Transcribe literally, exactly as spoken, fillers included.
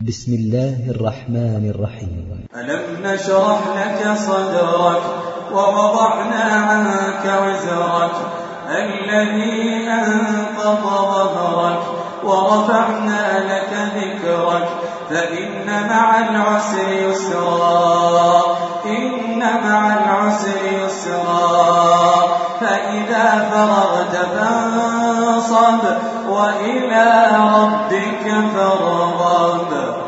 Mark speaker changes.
Speaker 1: بسم الله الرحمن الرحيم.
Speaker 2: ألم نشرح لك صدرك ووضعنا عنك وزرك الذي أنقض ظهرك ورفعنا لك ذكرك فإن مع العسر يسرا إن مع العسر يسرا فإذا فرغت فانصب وإلى ربك فارغب.